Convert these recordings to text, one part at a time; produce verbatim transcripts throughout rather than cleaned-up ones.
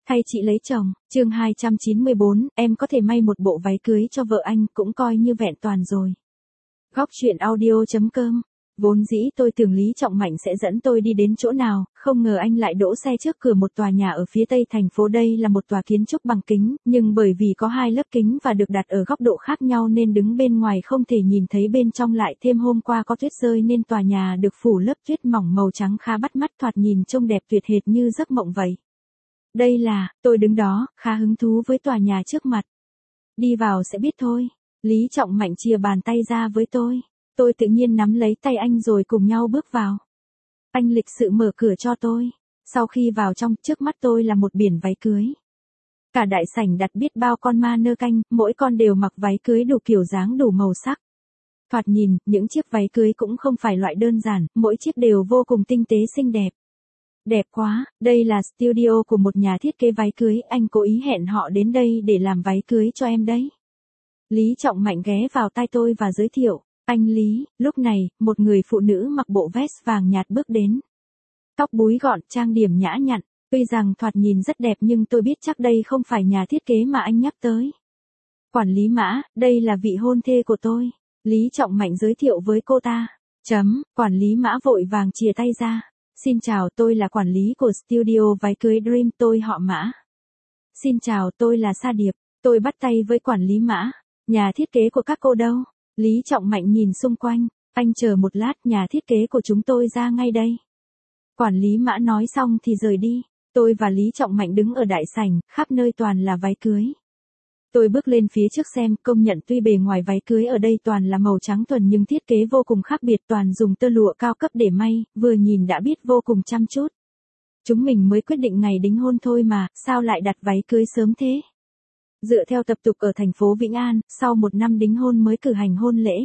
Thay chị lấy chồng, chương hai trăm chín mươi bốn, em có thể may một bộ váy cưới cho vợ anh cũng coi như vẹn toàn rồi. Góc truyện audio chấm com. Vốn dĩ tôi tưởng Lý Trọng Mạnh sẽ dẫn tôi đi đến chỗ nào, không ngờ anh lại đỗ xe trước cửa một tòa nhà ở phía tây thành phố. Đây là một tòa kiến trúc bằng kính, nhưng bởi vì có hai lớp kính và được đặt ở góc độ khác nhau nên đứng bên ngoài không thể nhìn thấy bên trong, lại thêm hôm qua có tuyết rơi nên tòa nhà được phủ lớp tuyết mỏng màu trắng khá bắt mắt, thoạt nhìn trông đẹp tuyệt hệt như giấc mộng vậy. Đây là, tôi đứng đó, khá hứng thú với tòa nhà trước mặt. Đi vào sẽ biết thôi. Lý Trọng Mạnh chìa bàn tay ra với tôi. Tôi tự nhiên nắm lấy tay anh rồi cùng nhau bước vào. Anh lịch sự mở cửa cho tôi. Sau khi vào trong, trước mắt tôi là một biển váy cưới. Cả đại sảnh đặt biết bao con ma nơ canh, mỗi con đều mặc váy cưới đủ kiểu dáng đủ màu sắc. Thoạt nhìn, những chiếc váy cưới cũng không phải loại đơn giản, mỗi chiếc đều vô cùng tinh tế xinh đẹp. Đẹp quá, đây là studio của một nhà thiết kế váy cưới, anh cố ý hẹn họ đến đây để làm váy cưới cho em đấy. Lý Trọng Mạnh ghé vào tai tôi và giới thiệu, anh Lý. Lúc này, một người phụ nữ mặc bộ vest vàng nhạt bước đến. Tóc búi gọn, trang điểm nhã nhặn, tuy rằng thoạt nhìn rất đẹp nhưng tôi biết chắc đây không phải nhà thiết kế mà anh nhắc tới. Quản lý Mã, đây là vị hôn thê của tôi. Lý Trọng Mạnh giới thiệu với cô ta. Chấm, quản lý Mã vội vàng chìa tay ra. Xin chào, tôi là quản lý của studio váy cưới Dream, tôi họ Mã. Xin chào, tôi là Sa Điệp. Tôi bắt tay với quản lý Mã. Nhà thiết kế của các cô đâu? Lý Trọng Mạnh nhìn xung quanh. Anh chờ một lát, nhà thiết kế của chúng tôi ra ngay đây. Quản lý Mã nói xong thì rời đi. Tôi và Lý Trọng Mạnh đứng ở đại sảnh, khắp nơi toàn là váy cưới. Tôi bước lên phía trước xem, công nhận tuy bề ngoài váy cưới ở đây toàn là màu trắng thuần nhưng thiết kế vô cùng khác biệt, toàn dùng tơ lụa cao cấp để may, vừa nhìn đã biết vô cùng chăm chút. Chúng mình mới quyết định ngày đính hôn thôi mà, sao lại đặt váy cưới sớm thế? Dựa theo tập tục ở thành phố Vĩnh An, sau một năm đính hôn mới cử hành hôn lễ.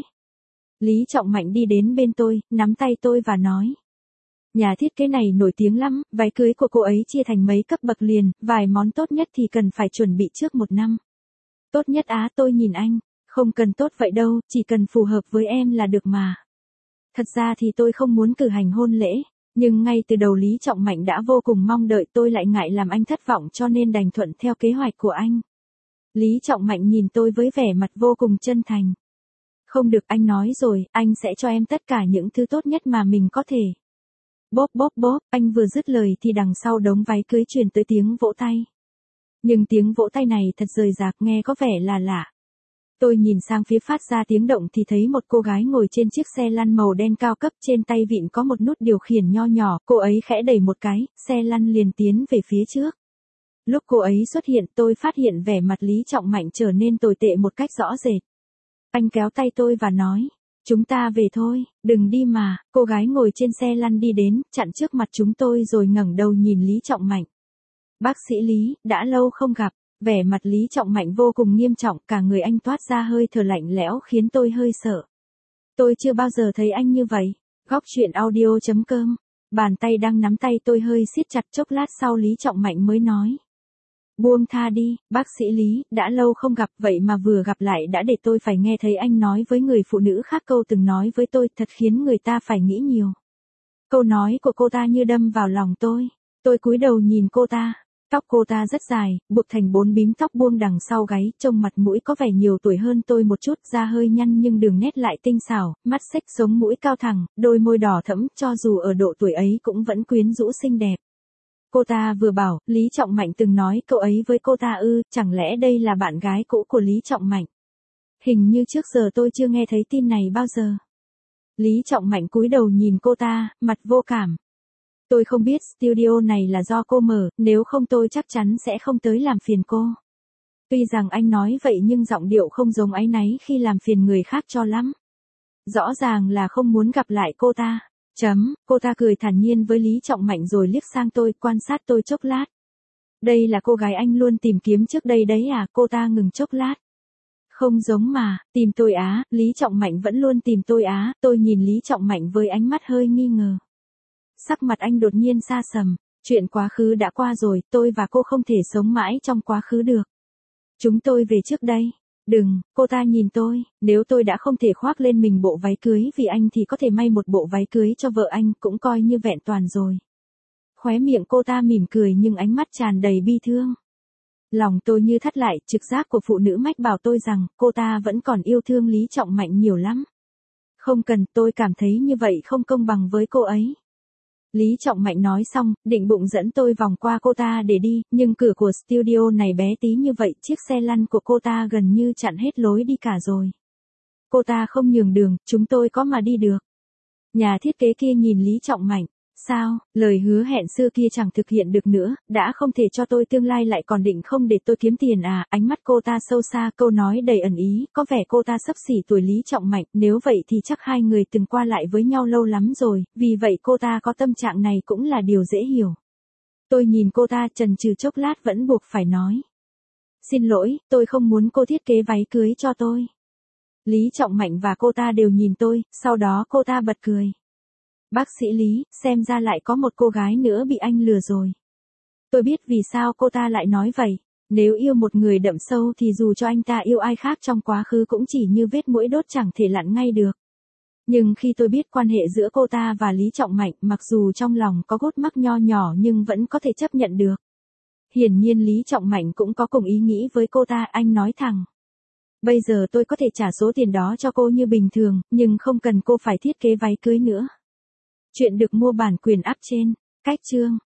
Lý Trọng Mạnh đi đến bên tôi, nắm tay tôi và nói. Nhà thiết kế này nổi tiếng lắm, váy cưới của cô ấy chia thành mấy cấp bậc liền, vài món tốt nhất thì cần phải chuẩn bị trước một năm. Tốt nhất á, tôi nhìn anh, không cần tốt vậy đâu, chỉ cần phù hợp với em là được mà. Thật ra thì tôi không muốn cử hành hôn lễ, nhưng ngay từ đầu Lý Trọng Mạnh đã vô cùng mong đợi, tôi lại ngại làm anh thất vọng cho nên đành thuận theo kế hoạch của anh. Lý Trọng Mạnh nhìn tôi với vẻ mặt vô cùng chân thành. Không được, anh nói rồi, anh sẽ cho em tất cả những thứ tốt nhất mà mình có thể. Bóp bóp bóp, anh vừa dứt lời thì đằng sau đống váy cưới truyền tới tiếng vỗ tay. Nhưng tiếng vỗ tay này thật rời rạc, nghe có vẻ là lạ. Tôi nhìn sang phía phát ra tiếng động thì thấy một cô gái ngồi trên chiếc xe lăn màu đen cao cấp, trên tay vịn có một nút điều khiển nho nhỏ, cô ấy khẽ đẩy một cái, xe lăn liền tiến về phía trước. Lúc cô ấy xuất hiện tôi phát hiện vẻ mặt Lý Trọng Mạnh trở nên tồi tệ một cách rõ rệt. Anh kéo tay tôi và nói, chúng ta về thôi, đừng đi mà. Cô gái ngồi trên xe lăn đi đến, chặn trước mặt chúng tôi rồi ngẩng đầu nhìn Lý Trọng Mạnh. Bác sĩ Lý, đã lâu không gặp. Vẻ mặt Lý Trọng Mạnh vô cùng nghiêm trọng, cả người anh toát ra hơi thở lạnh lẽo khiến tôi hơi sợ. Tôi chưa bao giờ thấy anh như vậy. Góc truyện audio chấm com. Bàn tay đang nắm tay tôi hơi siết chặt, chốc lát sau Lý Trọng Mạnh mới nói. Buông tha đi, bác sĩ Lý, đã lâu không gặp, vậy mà vừa gặp lại đã để tôi phải nghe thấy anh nói với người phụ nữ khác câu từng nói với tôi, thật khiến người ta phải nghĩ nhiều. Câu nói của cô ta như đâm vào lòng tôi. Tôi cúi đầu nhìn cô ta. Tóc cô ta rất dài, buộc thành bốn bím tóc buông đằng sau gáy, trông mặt mũi có vẻ nhiều tuổi hơn tôi một chút, da hơi nhăn nhưng đường nét lại tinh xảo, mắt xếch, sống mũi cao thẳng, đôi môi đỏ thẫm, cho dù ở độ tuổi ấy cũng vẫn quyến rũ xinh đẹp. Cô ta vừa bảo, Lý Trọng Mạnh từng nói cậu ấy với cô ta ư, chẳng lẽ đây là bạn gái cũ của Lý Trọng Mạnh? Hình như trước giờ tôi chưa nghe thấy tin này bao giờ. Lý Trọng Mạnh cúi đầu nhìn cô ta, mặt vô cảm. Tôi không biết studio này là do cô mở, nếu không tôi chắc chắn sẽ không tới làm phiền cô. Tuy rằng anh nói vậy nhưng giọng điệu không giống áy náy khi làm phiền người khác cho lắm. Rõ ràng là không muốn gặp lại cô ta. Chấm, cô ta cười thản nhiên với Lý Trọng Mạnh rồi liếc sang tôi, quan sát tôi chốc lát. Đây là cô gái anh luôn tìm kiếm trước đây đấy à? Cô ta ngừng chốc lát. Không giống mà, tìm tôi á? Lý Trọng Mạnh vẫn luôn tìm tôi á? Tôi nhìn Lý Trọng Mạnh với ánh mắt hơi nghi ngờ. Sắc mặt anh đột nhiên sa sầm, chuyện quá khứ đã qua rồi, tôi và cô không thể sống mãi trong quá khứ được. Chúng tôi về trước đây. Đừng, cô ta nhìn tôi, nếu tôi đã không thể khoác lên mình bộ váy cưới vì anh thì có thể may một bộ váy cưới cho vợ anh cũng coi như vẹn toàn rồi. Khóe miệng cô ta mỉm cười nhưng ánh mắt tràn đầy bi thương. Lòng tôi như thắt lại, trực giác của phụ nữ mách bảo tôi rằng, cô ta vẫn còn yêu thương Lý Trọng Mạnh nhiều lắm. Không cần, tôi cảm thấy như vậy không công bằng với cô ấy. Lý Trọng Mạnh nói xong, định bụng dẫn tôi vòng qua cô ta để đi, nhưng cửa của studio này bé tí như vậy, chiếc xe lăn của cô ta gần như chặn hết lối đi cả rồi. Cô ta không nhường đường, chúng tôi có mà đi được. Nhà thiết kế kia nhìn Lý Trọng Mạnh. Sao, lời hứa hẹn xưa kia chẳng thực hiện được nữa, đã không thể cho tôi tương lai lại còn định không để tôi kiếm tiền à, ánh mắt cô ta sâu xa, câu nói đầy ẩn ý, có vẻ cô ta xấp xỉ tuổi Lý Trọng Mạnh, nếu vậy thì chắc hai người từng qua lại với nhau lâu lắm rồi, vì vậy cô ta có tâm trạng này cũng là điều dễ hiểu. Tôi nhìn cô ta chần chừ chốc lát vẫn buộc phải nói. Xin lỗi, tôi không muốn cô thiết kế váy cưới cho tôi. Lý Trọng Mạnh và cô ta đều nhìn tôi, sau đó cô ta bật cười. Bác sĩ Lý, xem ra lại có một cô gái nữa bị anh lừa rồi. Tôi biết vì sao cô ta lại nói vậy. Nếu yêu một người đậm sâu thì dù cho anh ta yêu ai khác trong quá khứ cũng chỉ như vết mũi đốt chẳng thể lặn ngay được. Nhưng khi tôi biết quan hệ giữa cô ta và Lý Trọng Mạnh, mặc dù trong lòng có gút mắc nho nhỏ nhưng vẫn có thể chấp nhận được. Hiển nhiên Lý Trọng Mạnh cũng có cùng ý nghĩ với cô ta, anh nói thẳng. Bây giờ tôi có thể trả số tiền đó cho cô như bình thường, nhưng không cần cô phải thiết kế váy cưới nữa. Chuyện được mua bản quyền app trên cách chương